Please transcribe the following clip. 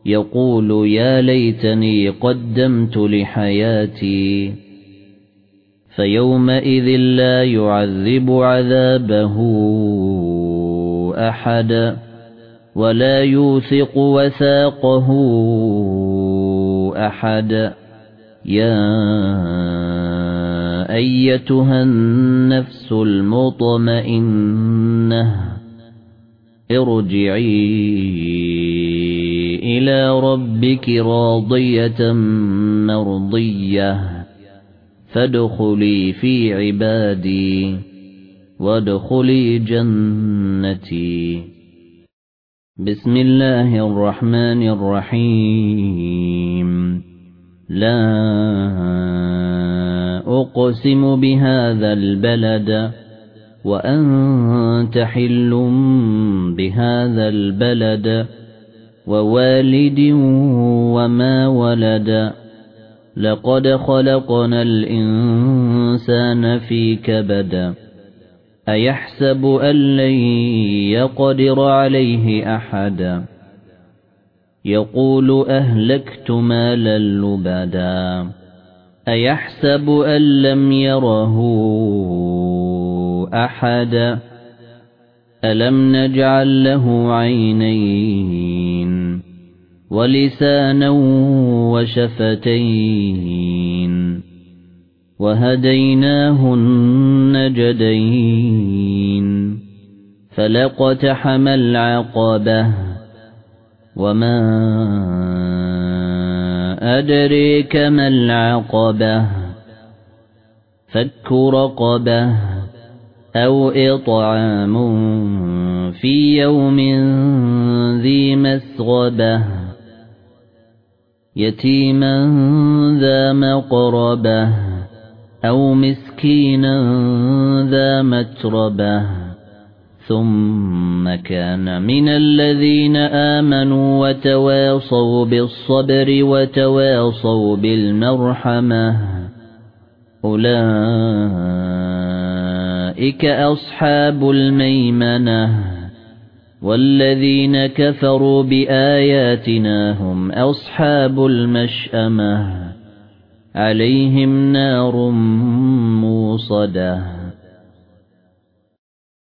يقول يا ليتني قدمت لحياتي فيومئذ لا يعذب عذابه أحد ولا يوثق وثاقه أحد يا أيتها النفس المطمئنة ارجعي إلى ربك راضية مرضية فادخلي في عبادي وادخلي جنتي. بسم الله الرحمن الرحيم. لا أقسم بهذا البلد وأنت حل بهذا البلد ووالد وما ولد لقد خلقنا الإنسان في كبد أيحسب أن لن يقدر عليه أحد يقول أهلكت مالا لبدا أيحسب أن لم يره أحد ألم نجعل له عينين ولسانا وشفتين وهديناه النجدين فلاقتحم العقبة وما أدريك ما العقبة فك رقبة أو إطعام في يوم ذي مسغبة يتيما ذا مقربة أو مسكينا ذا متربة ثم كان من الذين آمنوا وتواصوا بالصبر وتواصوا بالمرحمة أولئك أصحاب الميمنة والذين كفروا بآياتنا هم أصحاب المشأمة عليهم نار موصدة